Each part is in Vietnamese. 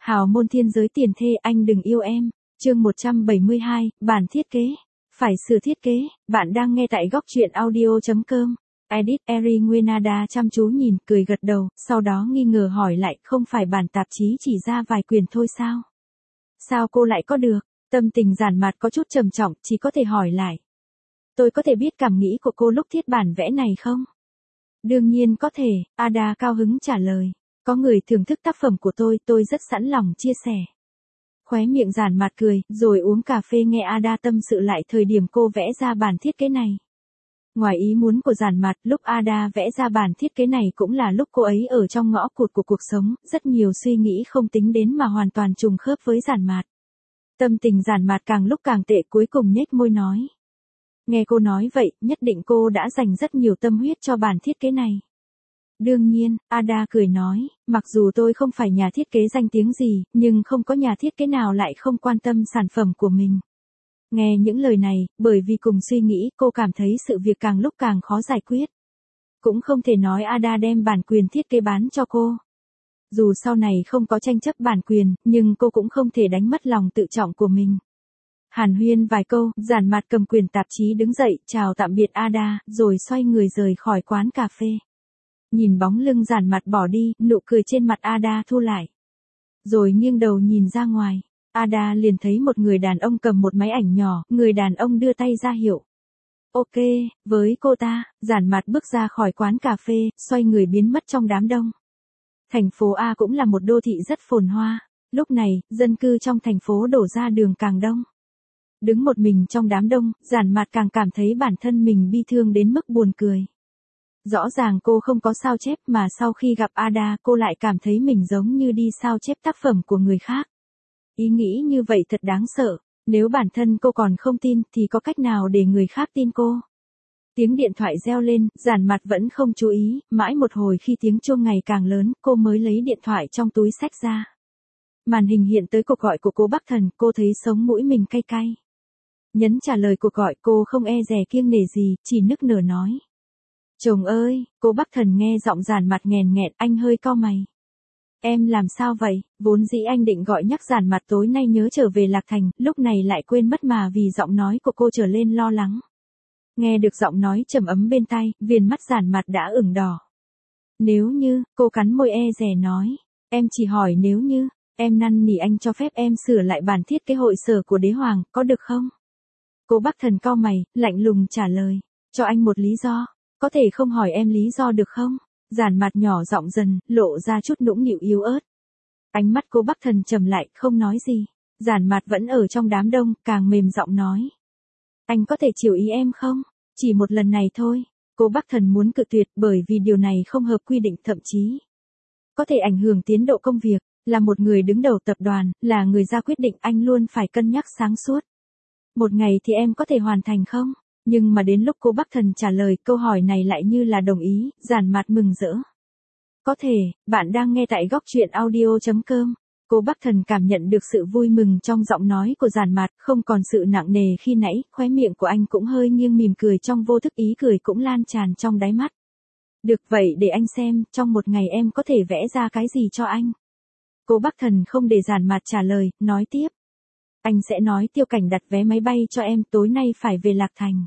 Hào môn thiên giới tiền thê anh đừng yêu em. Chương 172, bản thiết kế. Phải sửa thiết kế, bạn đang nghe tại góc truyện audio.com. Edit Eri Nguyenada chăm chú nhìn, cười gật đầu, sau đó nghi ngờ hỏi lại, không phải bản tạp chí chỉ ra vài quyển thôi sao? Sao cô lại có được? Tâm tình giản mạt có chút trầm trọng, chỉ có thể hỏi lại. Tôi có thể biết cảm nghĩ của cô lúc thiết bản vẽ này không? Đương nhiên có thể, Ada cao hứng trả lời. Có người thưởng thức tác phẩm của tôi rất sẵn lòng chia sẻ. Khóe miệng giản mạt cười, rồi uống cà phê nghe Ada tâm sự lại thời điểm cô vẽ ra bản thiết kế này. Ngoài ý muốn của giản mạt, lúc Ada vẽ ra bản thiết kế này cũng là lúc cô ấy ở trong ngõ cụt của cuộc sống, rất nhiều suy nghĩ không tính đến mà hoàn toàn trùng khớp với giản mạt. Tâm tình giản mạt càng lúc càng tệ, cuối cùng nhếch môi nói. Nghe cô nói vậy, nhất định cô đã dành rất nhiều tâm huyết cho bản thiết kế này. Đương nhiên, Ada cười nói, mặc dù tôi không phải nhà thiết kế danh tiếng gì, nhưng không có nhà thiết kế nào lại không quan tâm sản phẩm của mình. Nghe những lời này, bởi vì cùng suy nghĩ, cô cảm thấy sự việc càng lúc càng khó giải quyết. Cũng không thể nói Ada đem bản quyền thiết kế bán cho cô. Dù sau này không có tranh chấp bản quyền, nhưng cô cũng không thể đánh mất lòng tự trọng của mình. Hàn huyên vài câu, giản mạt cầm quyền tạp chí đứng dậy, chào tạm biệt Ada, rồi xoay người rời khỏi quán cà phê. Nhìn bóng lưng giản mạt bỏ đi, nụ cười trên mặt Ada thu lại. Rồi nghiêng đầu nhìn ra ngoài, Ada liền thấy một người đàn ông cầm một máy ảnh nhỏ, người đàn ông đưa tay ra hiệu. Ok, với cô ta, giản mạt bước ra khỏi quán cà phê, xoay người biến mất trong đám đông. Thành phố A cũng là một đô thị rất phồn hoa, lúc này, dân cư trong thành phố đổ ra đường càng đông. Đứng một mình trong đám đông, giản mạt càng cảm thấy bản thân mình bi thương đến mức buồn cười. Rõ ràng cô không có sao chép mà sau khi gặp Ada cô lại cảm thấy mình giống như đi sao chép tác phẩm của người khác. Ý nghĩ như vậy thật đáng sợ, nếu bản thân cô còn không tin thì có cách nào để người khác tin cô? Tiếng điện thoại reo lên, giản mạt vẫn không chú ý, mãi một hồi khi tiếng chuông ngày càng lớn, cô mới lấy điện thoại trong túi xách ra. Màn hình hiện tới cuộc gọi của cô Bắc Thần, cô thấy sống mũi mình cay cay. Nhấn trả lời cuộc gọi, cô không e dè kiêng nể gì, chỉ nức nở nói. Chồng ơi, cô Bắc Thần nghe giọng giản mạt nghèn nghẹn, anh hơi cau mày. Em làm sao vậy? Vốn dĩ anh định gọi nhắc giản mạt tối nay nhớ trở về Lạc Thành, lúc này lại quên mất mà vì giọng nói của cô trở lên lo lắng. Nghe được giọng nói trầm ấm bên tai, viền mắt giản mạt đã ửng đỏ. Nếu như, cô cắn môi e dè nói, em chỉ hỏi nếu như, em năn nỉ anh cho phép em sửa lại bản thiết kế hội sở của đế hoàng, có được không? Cô Bắc Thần cau mày, lạnh lùng trả lời, cho anh một lý do, có thể không hỏi em lý do được không? Giản mạt nhỏ giọng dần, lộ ra chút nũng nịu yếu ớt. Ánh mắt cô Bắc Thần trầm lại, không nói gì. Giản mạt vẫn ở trong đám đông, càng mềm giọng nói. Anh có thể chiều ý em không? Chỉ một lần này thôi. Cô Bắc Thần muốn cự tuyệt bởi vì điều này không hợp quy định, thậm chí có thể ảnh hưởng tiến độ công việc. Là một người đứng đầu tập đoàn, là người ra quyết định, anh luôn phải cân nhắc sáng suốt. Một ngày thì em có thể hoàn thành không? Nhưng mà đến lúc cô Bắc Thần trả lời câu hỏi này lại như là đồng ý, giản mạt mừng rỡ. Có thể, bạn đang nghe tại góc truyện audio.com. Cô Bắc Thần cảm nhận được sự vui mừng trong giọng nói của giản mạt, không còn sự nặng nề khi nãy, khóe miệng của anh cũng hơi nghiêng mỉm cười trong vô thức, ý cười cũng lan tràn trong đáy mắt. Được vậy để anh xem, trong một ngày em có thể vẽ ra cái gì cho anh? Cô Bắc Thần không để giản mạt trả lời, nói tiếp. Anh sẽ nói Tiêu Cảnh đặt vé máy bay cho em, tối nay phải về Lạc Thành.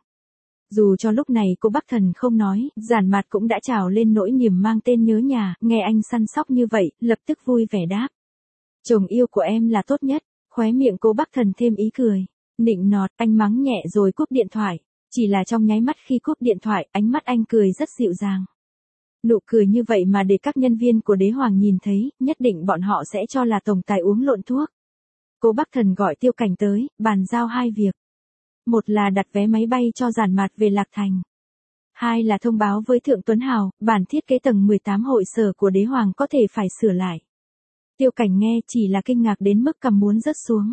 Dù cho lúc này cô Bắc Thần không nói, giản mạt cũng đã trào lên nỗi niềm mang tên nhớ nhà, nghe anh săn sóc như vậy, lập tức vui vẻ đáp. Chồng yêu của em là tốt nhất, khóe miệng cô Bắc Thần thêm ý cười. Nịnh nọt, anh mắng nhẹ rồi cúp điện thoại. Chỉ là trong nháy mắt khi cúp điện thoại, ánh mắt anh cười rất dịu dàng. Nụ cười như vậy mà để các nhân viên của đế hoàng nhìn thấy, nhất định bọn họ sẽ cho là tổng tài uống lộn thuốc. Cô Bắc Thần gọi Tiêu Cảnh tới, bàn giao hai việc. Một là đặt vé máy bay cho giản mạt về Lạc Thành. Hai là thông báo với Thượng Tuấn Hào, bản thiết kế tầng 18 hội sở của đế hoàng có thể phải sửa lại. Tiêu Cảnh nghe chỉ là kinh ngạc đến mức cằm muốn rớt xuống.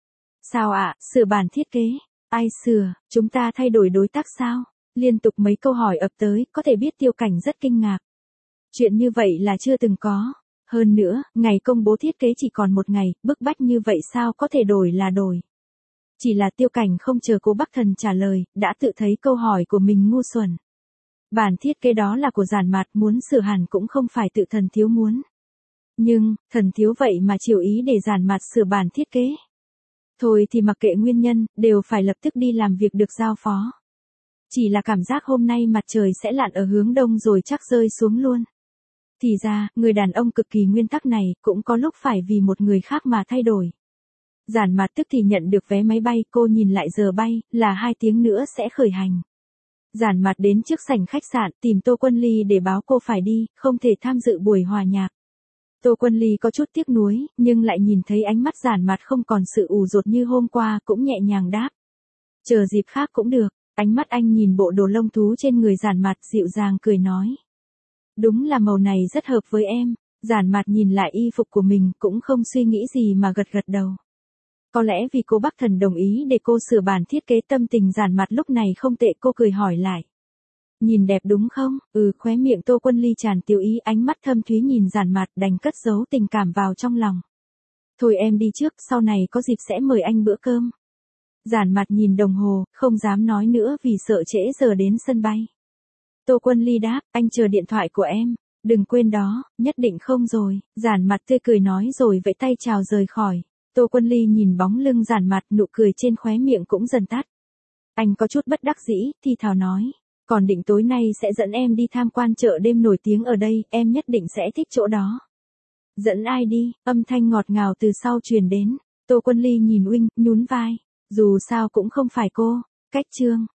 Sao ạ, sửa bản thiết kế? Ai sửa, chúng ta thay đổi đối tác sao? Liên tục mấy câu hỏi ập tới, có thể biết Tiêu Cảnh rất kinh ngạc. Chuyện như vậy là chưa từng có. Hơn nữa, ngày công bố thiết kế chỉ còn một ngày, bức bách như vậy sao có thể đổi là đổi. Chỉ là Tiêu Cảnh không chờ cô Bắc Thần trả lời, đã tự thấy câu hỏi của mình ngu xuẩn. Bản thiết kế đó là của giản mạt, muốn sửa hẳn cũng không phải tự thần thiếu muốn. Nhưng, thần thiếu vậy mà chịu ý để Giản Mạt sửa bản thiết kế. Thôi thì mặc kệ nguyên nhân, đều phải lập tức đi làm việc được giao phó. Chỉ là cảm giác hôm nay mặt trời sẽ lặn ở hướng đông rồi chắc rơi xuống luôn. Thì ra, người đàn ông cực kỳ nguyên tắc này cũng có lúc phải vì một người khác mà thay đổi. Giản Mạt tức thì nhận được vé máy bay, cô nhìn lại giờ bay, là 2 tiếng nữa sẽ khởi hành. Giản Mạt đến trước sảnh khách sạn tìm Tô Quân Ly để báo cô phải đi, không thể tham dự buổi hòa nhạc. Tô Quân Ly có chút tiếc nuối, nhưng lại nhìn thấy ánh mắt Giản Mạt không còn sự ủ rột như hôm qua, cũng nhẹ nhàng đáp. Chờ dịp khác cũng được. Ánh mắt anh nhìn bộ đồ lông thú trên người Giản Mạt dịu dàng cười nói. Đúng là màu này rất hợp với em. Giản Mạt nhìn lại y phục của mình cũng không suy nghĩ gì mà gật gật đầu. Có lẽ vì cô bác thần đồng ý để cô sửa bản thiết kế, tâm tình Giản Mạt lúc này không tệ, cô cười hỏi lại. Nhìn đẹp đúng không? Khóe miệng Tô Quân Ly tràn tiêu ý, ánh mắt thâm thúy nhìn Giản Mạt đành cất giấu tình cảm vào trong lòng. Thôi em đi trước, sau này có dịp sẽ mời anh bữa cơm. Giản Mạt nhìn đồng hồ, không dám nói nữa vì sợ trễ giờ đến sân bay. Tô Quân Ly đáp, anh chờ điện thoại của em. Đừng quên đó, nhất định không rồi. Giản Mạt tươi cười nói rồi vẫy tay chào rời khỏi. Tô Quân Ly nhìn bóng lưng Giản Mạt, nụ cười trên khóe miệng cũng dần tắt. Anh có chút bất đắc dĩ, thì thào nói. Còn định tối nay sẽ dẫn em đi tham quan chợ đêm nổi tiếng ở đây, em nhất định sẽ thích chỗ đó. Dẫn ai đi? Âm thanh ngọt ngào từ sau truyền đến. Tô Quân Ly nhìn Uinh, nhún vai. Dù sao cũng không phải cô. Cách chương.